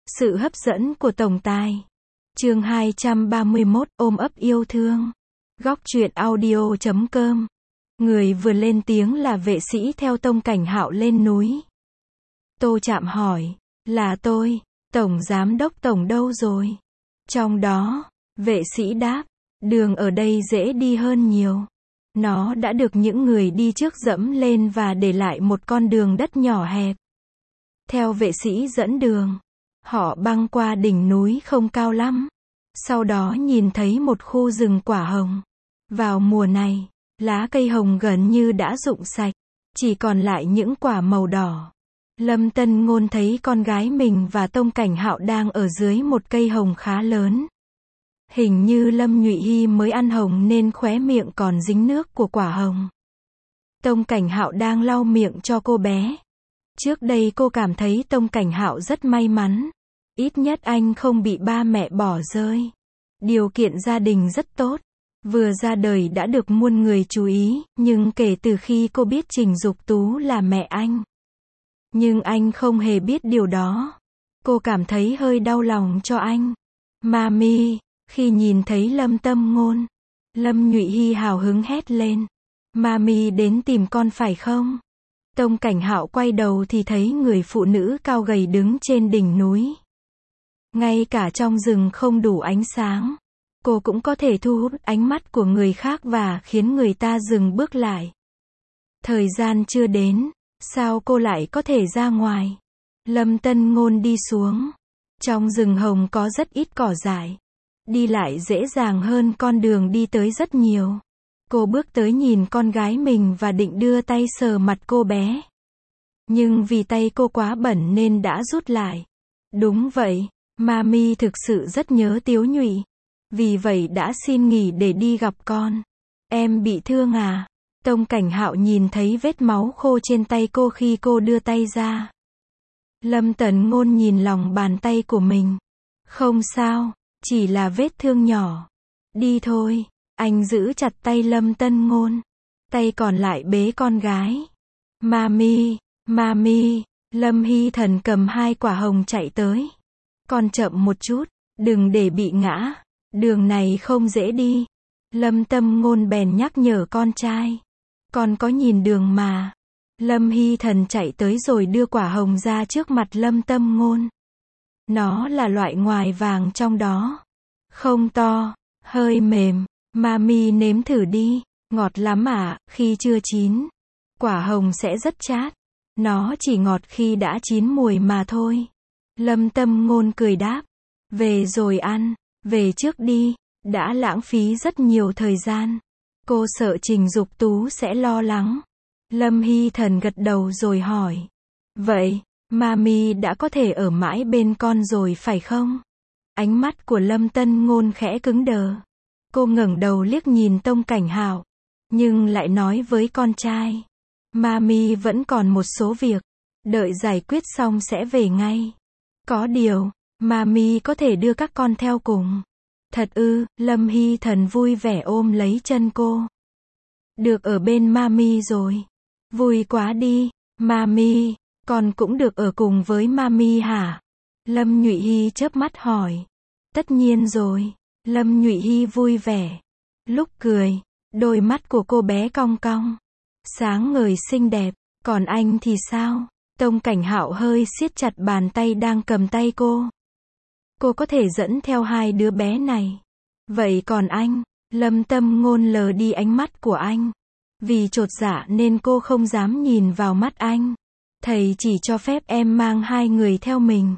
Sự hấp dẫn của tổng tài. Chương 231, ôm ấp yêu thương. Góc truyện audio.com. Người vừa lên tiếng là vệ sĩ theo Tông Cảnh Hạo lên núi. Tô Trạm hỏi, là tôi, Tổng Giám đốc Tổng đâu rồi? Trong đó, vệ sĩ đáp, đường ở đây dễ đi hơn nhiều. Nó đã được những người đi trước dẫm lên và để lại một con đường đất nhỏ hẹp. Theo vệ sĩ dẫn đường, họ băng qua đỉnh núi không cao lắm. Sau đó nhìn thấy một khu rừng quả hồng. Vào mùa này, lá cây hồng gần như đã rụng sạch, chỉ còn lại những quả màu đỏ. Lâm Tân Ngôn thấy con gái mình và Tông Cảnh Hạo đang ở dưới một cây hồng khá lớn. Hình như Lâm Nhụy Hy mới ăn hồng nên khóe miệng còn dính nước của quả hồng. Tông Cảnh Hạo đang lau miệng cho cô bé. Trước đây cô cảm thấy Tông Cảnh Hạo rất may mắn. Ít nhất anh không bị ba mẹ bỏ rơi. Điều kiện gia đình rất tốt. Vừa ra đời đã được muôn người chú ý, nhưng kể từ khi cô biết Trình Dục Tú là mẹ anh. Nhưng anh không hề biết điều đó. Cô cảm thấy hơi đau lòng cho anh. Mami, khi nhìn thấy Lâm Tâm Ngôn, Lâm Nhụy Hy hào hứng hét lên. Mami đến tìm con phải không? Tông Cảnh Hạo quay đầu thì thấy người phụ nữ cao gầy đứng trên đỉnh núi. Ngay cả trong rừng không đủ ánh sáng, cô cũng có thể thu hút ánh mắt của người khác và khiến người ta dừng bước lại. Thời gian chưa đến, sao cô lại có thể ra ngoài? Lâm Tân Ngôn đi xuống. Trong rừng hồng có rất ít cỏ dại. Đi lại dễ dàng hơn con đường đi tới rất nhiều. Cô bước tới nhìn con gái mình và định đưa tay sờ mặt cô bé. Nhưng vì tay cô quá bẩn nên đã rút lại. Đúng vậy, Mami thực sự rất nhớ Tiếu Nhụy. Vì vậy đã xin nghỉ để đi gặp con. Em bị thương à? Tông Cảnh Hạo nhìn thấy vết máu khô trên tay cô khi cô đưa tay ra. Lâm Tần Ngôn nhìn lòng bàn tay của mình. Không sao, chỉ là vết thương nhỏ. Đi thôi. Anh giữ chặt tay Lâm Tân Ngôn. Tay còn lại bế con gái. Mami, Mami. Lâm Hy Thần cầm 2 quả hồng chạy tới. Con chậm một chút, đừng để bị ngã. Đường này không dễ đi. Lâm Tâm Ngôn bèn nhắc nhở con trai. Con có nhìn đường mà. Lâm Hy Thần chạy tới rồi đưa quả hồng ra trước mặt Lâm Tâm Ngôn. Nó là loại ngoài vàng trong đó. Không to, hơi mềm. Mami nếm thử đi. Ngọt lắm à, khi chưa chín. Quả hồng sẽ rất chát. Nó chỉ ngọt khi đã chín mùi mà thôi. Lâm Tâm Ngôn cười đáp. Về rồi ăn. Về trước đi. Đã lãng phí rất nhiều thời gian. Cô sợ Trình Dục Tú sẽ lo lắng. Lâm Hy Thần gật đầu rồi hỏi. Vậy, Mami đã có thể ở mãi bên con rồi phải không? Ánh mắt của Lâm Tân Ngôn khẽ cứng đờ. Cô ngẩng đầu liếc nhìn Tông Cảnh Hạo. Nhưng lại nói với con trai. Mami vẫn còn một số việc. Đợi giải quyết xong sẽ về ngay. Có điều, Mami có thể đưa các con theo cùng. Thật ư? Lâm Hy Thần vui vẻ ôm lấy chân cô. Được ở bên Mami rồi. Vui quá đi. Mami, con cũng được ở cùng với Mami hả? Lâm Nhụy Hy chớp mắt hỏi. Tất nhiên rồi. Lâm Nhụy Hy vui vẻ. Lúc cười, đôi mắt của cô bé cong cong. Sáng ngời xinh đẹp. Còn anh thì sao? Tông Cảnh Hạo hơi siết chặt bàn tay đang cầm tay cô. Cô có thể dẫn theo 2 đứa bé này. Vậy còn anh? Lâm Tâm Ngôn lờ đi ánh mắt của anh. Vì chột dạ nên cô không dám nhìn vào mắt anh. Thầy chỉ cho phép em mang 2 người theo mình.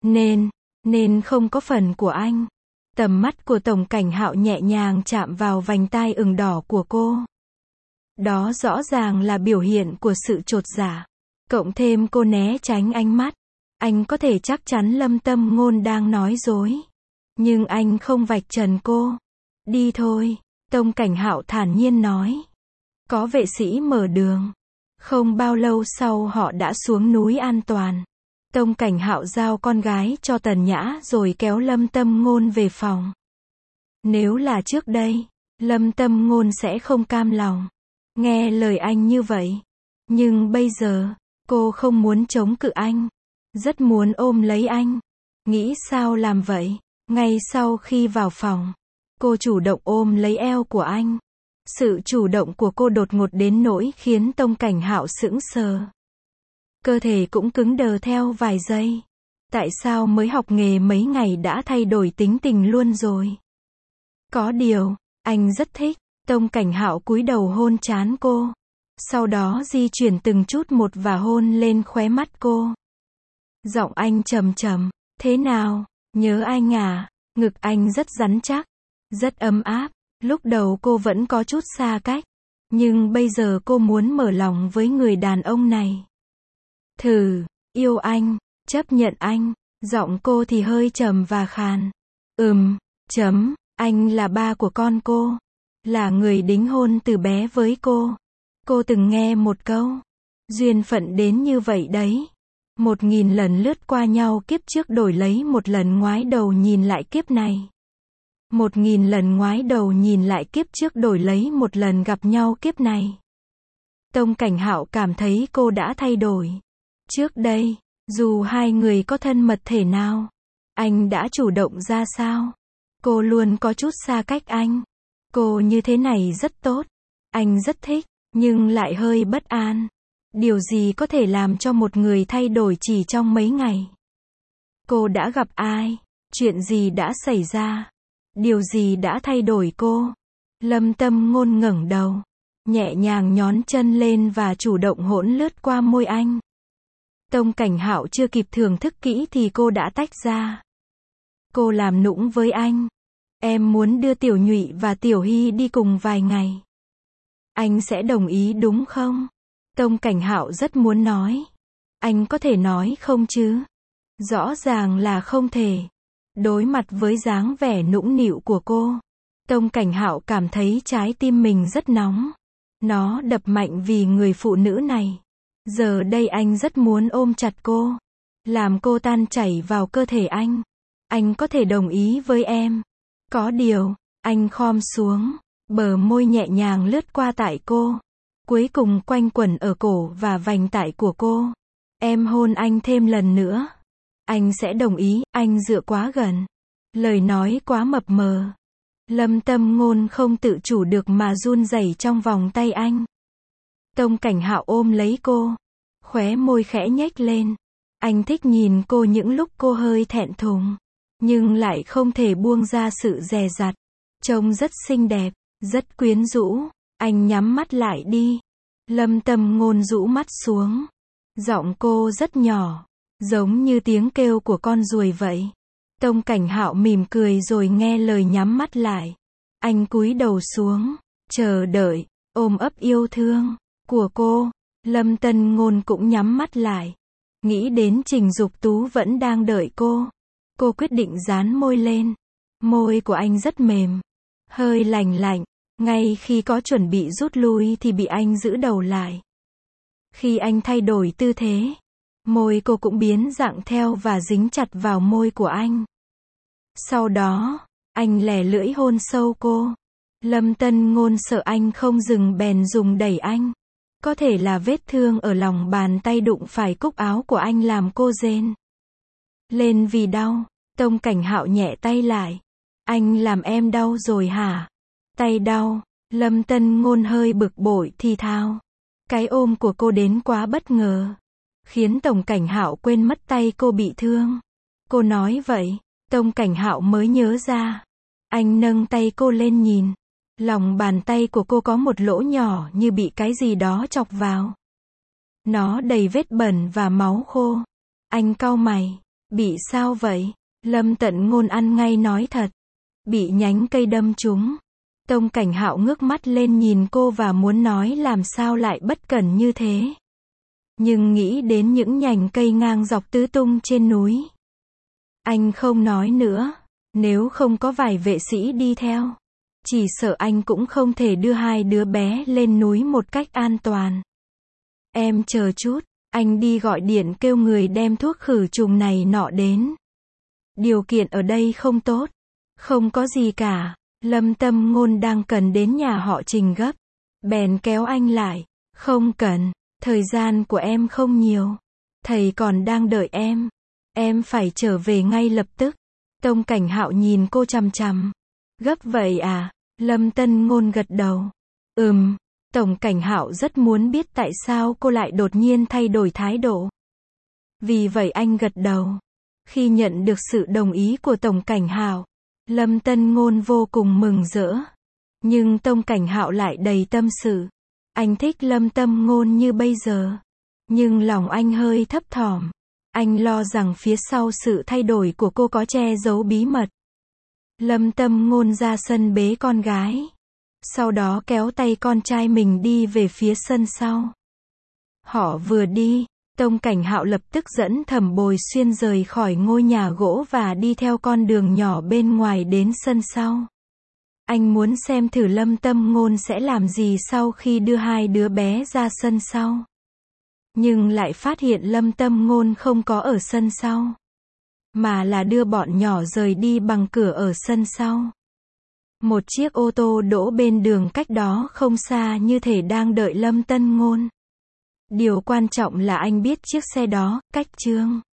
Nên không có phần của anh. Tầm mắt của Tổng Cảnh Hạo nhẹ nhàng chạm vào vành tai ửng đỏ của cô. Đó rõ ràng là biểu hiện của sự chột dạ. Cộng thêm cô né tránh ánh mắt. Anh có thể chắc chắn Lâm Tâm Ngôn đang nói dối. Nhưng anh không vạch trần cô. Đi thôi, Tông Cảnh Hạo thản nhiên nói. Có vệ sĩ mở đường. Không bao lâu sau họ đã xuống núi an toàn. Tông Cảnh Hạo giao con gái cho Tần Nhã rồi kéo Lâm Tâm Ngôn về phòng. Nếu là trước đây, Lâm Tâm Ngôn sẽ không cam lòng nghe lời anh như vậy. Nhưng bây giờ, cô không muốn chống cự anh. Rất muốn ôm lấy anh. Nghĩ sao làm vậy? Ngay sau khi vào phòng, cô chủ động ôm lấy eo của anh. Sự chủ động của cô đột ngột đến nỗi khiến Tông Cảnh Hạo sững sờ. Cơ thể cũng cứng đờ theo vài giây. Tại sao mới học nghề mấy ngày đã thay đổi tính tình luôn rồi? Có điều, anh rất thích. Tông Cảnh Hạo cúi đầu hôn trán cô. Sau đó di chuyển từng chút một và hôn lên khóe mắt cô. Giọng anh trầm trầm. Thế nào? Nhớ anh à? Ngực anh rất rắn chắc. Rất ấm áp. Lúc đầu cô vẫn có chút xa cách. Nhưng bây giờ cô muốn mở lòng với người đàn ông này. Thử, yêu anh, chấp nhận anh. Giọng cô thì hơi trầm và khàn. Anh là ba của con cô. Là người đính hôn từ bé với cô. Cô từng nghe một câu. Duyên phận đến như vậy đấy. 1000 lần lướt qua nhau kiếp trước đổi lấy một lần ngoái đầu nhìn lại kiếp này. 1000 lần ngoái đầu nhìn lại kiếp trước đổi lấy một lần gặp nhau kiếp này. Tông Cảnh Hạo cảm thấy cô đã thay đổi. Trước đây, dù hai người có thân mật thể nào, anh đã chủ động ra sao? Cô luôn có chút xa cách anh. Cô như thế này rất tốt. Anh rất thích, nhưng lại hơi bất an. Điều gì có thể làm cho một người thay đổi chỉ trong mấy ngày? Cô đã gặp ai? Chuyện gì đã xảy ra? Điều gì đã thay đổi cô? Lâm Tâm Ngôn ngẩng đầu, nhẹ nhàng nhón chân lên và chủ động hỗn lướt qua môi anh. Tông Cảnh Hạo chưa kịp thưởng thức kỹ thì cô đã tách ra. Cô làm nũng với anh. Em muốn đưa Tiểu Nhụy và Tiểu Hy đi cùng vài ngày. Anh sẽ đồng ý đúng không? Tông Cảnh Hạo rất muốn nói. Anh có thể nói không chứ? Rõ ràng là không thể. Đối mặt với dáng vẻ nũng nịu của cô, Tông Cảnh Hạo cảm thấy trái tim mình rất nóng. Nó đập mạnh vì người phụ nữ này. Giờ đây anh rất muốn ôm chặt cô, làm cô tan chảy vào cơ thể anh. Anh có thể đồng ý với em. Có điều, anh khom xuống, bờ môi nhẹ nhàng lướt qua tại cô, cuối cùng quanh quẩn ở cổ và vành tai của cô. Em hôn anh thêm lần nữa. Anh sẽ đồng ý. Anh dựa quá gần. Lời nói quá mập mờ. Lâm Tâm Ngôn không tự chủ được mà run rẩy trong vòng tay anh. Tông Cảnh Hạo ôm lấy cô, khóe môi khẽ nhếch lên. Anh thích nhìn cô những lúc cô hơi thẹn thùng, nhưng lại không thể buông ra sự dè dặt. Trông rất xinh đẹp, rất quyến rũ. Anh nhắm mắt lại đi. Lâm Tâm Ngôn rũ mắt xuống. Giọng cô rất nhỏ, giống như tiếng kêu của con ruồi vậy. Tông Cảnh Hạo mỉm cười rồi nghe lời nhắm mắt lại. Anh cúi đầu xuống, chờ đợi, ôm ấp yêu thương của cô. Lâm Tân Ngôn cũng nhắm mắt lại. Nghĩ đến Trình Dục Tú vẫn đang đợi cô. Cô quyết định dán môi lên. Môi của anh rất mềm, hơi lành lạnh. Ngay khi có chuẩn bị rút lui thì bị anh giữ đầu lại. Khi anh thay đổi tư thế, môi cô cũng biến dạng theo và dính chặt vào môi của anh. Sau đó, anh lè lưỡi hôn sâu cô. Lâm Tân Ngôn sợ anh không dừng bèn dùng đẩy anh. Có thể là vết thương ở lòng bàn tay đụng phải cúc áo của anh làm cô rên lên vì đau. Tông Cảnh Hạo nhẹ tay lại. Anh làm em đau rồi hả? Tay đau. Lâm Tân Ngôn hơi bực bội thì thào. Cái ôm của cô đến quá bất ngờ, khiến Tông Cảnh Hạo quên mất tay cô bị thương. Cô nói vậy, Tông Cảnh Hạo mới nhớ ra. Anh nâng tay cô lên nhìn. Lòng bàn tay của cô có một lỗ nhỏ như bị cái gì đó chọc vào. Nó đầy vết bẩn và máu khô. Anh cau mày. Bị sao vậy? Lâm Tận Ngôn ăn ngay nói thật. Bị nhánh cây đâm trúng. Tông Cảnh Hạo ngước mắt lên nhìn cô và muốn nói làm sao lại bất cẩn như thế. Nhưng nghĩ đến những nhành cây ngang dọc tứ tung trên núi. Anh không nói nữa. Nếu không có vài vệ sĩ đi theo, chỉ sợ anh cũng không thể đưa hai đứa bé lên núi một cách an toàn. Em chờ chút, anh đi gọi điện kêu người đem thuốc khử trùng này nọ đến. Điều kiện ở đây không tốt. Không có gì cả. Lâm Tâm Ngôn đang cần đến nhà họ Trình gấp. Bèn kéo anh lại. Không cần, thời gian của em không nhiều. Thầy còn đang đợi em. Em phải trở về ngay lập tức. Tông Cảnh Hạo nhìn cô chằm chằm. Gấp vậy à? Lâm Tân Ngôn gật đầu. Tổng Cảnh Hạo rất muốn biết tại sao cô lại đột nhiên thay đổi thái độ. Vì vậy anh gật đầu. Khi nhận được sự đồng ý của Tổng Cảnh Hạo, Lâm Tân Ngôn vô cùng mừng rỡ. Nhưng Tông Cảnh Hạo lại đầy tâm sự. Anh thích Lâm Tân Ngôn như bây giờ. Nhưng lòng anh hơi thấp thỏm. Anh lo rằng phía sau sự thay đổi của cô có che giấu bí mật. Lâm Tân Ngôn ra sân bế con gái. Sau đó kéo tay con trai mình đi về phía sân sau. Họ vừa đi, Tông Cảnh Hạo lập tức dẫn Thẩm Bồi Xuyên rời khỏi ngôi nhà gỗ và đi theo con đường nhỏ bên ngoài đến sân sau. Anh muốn xem thử Lâm Tân Ngôn sẽ làm gì sau khi đưa hai đứa bé ra sân sau. Nhưng lại phát hiện Lâm Tân Ngôn không có ở sân sau, mà là đưa bọn nhỏ rời đi bằng cửa ở sân sau. Một chiếc ô tô đỗ bên đường cách đó không xa như thể đang đợi Lâm Tân Ngôn. Điều quan trọng là anh biết chiếc xe đó, cách Trương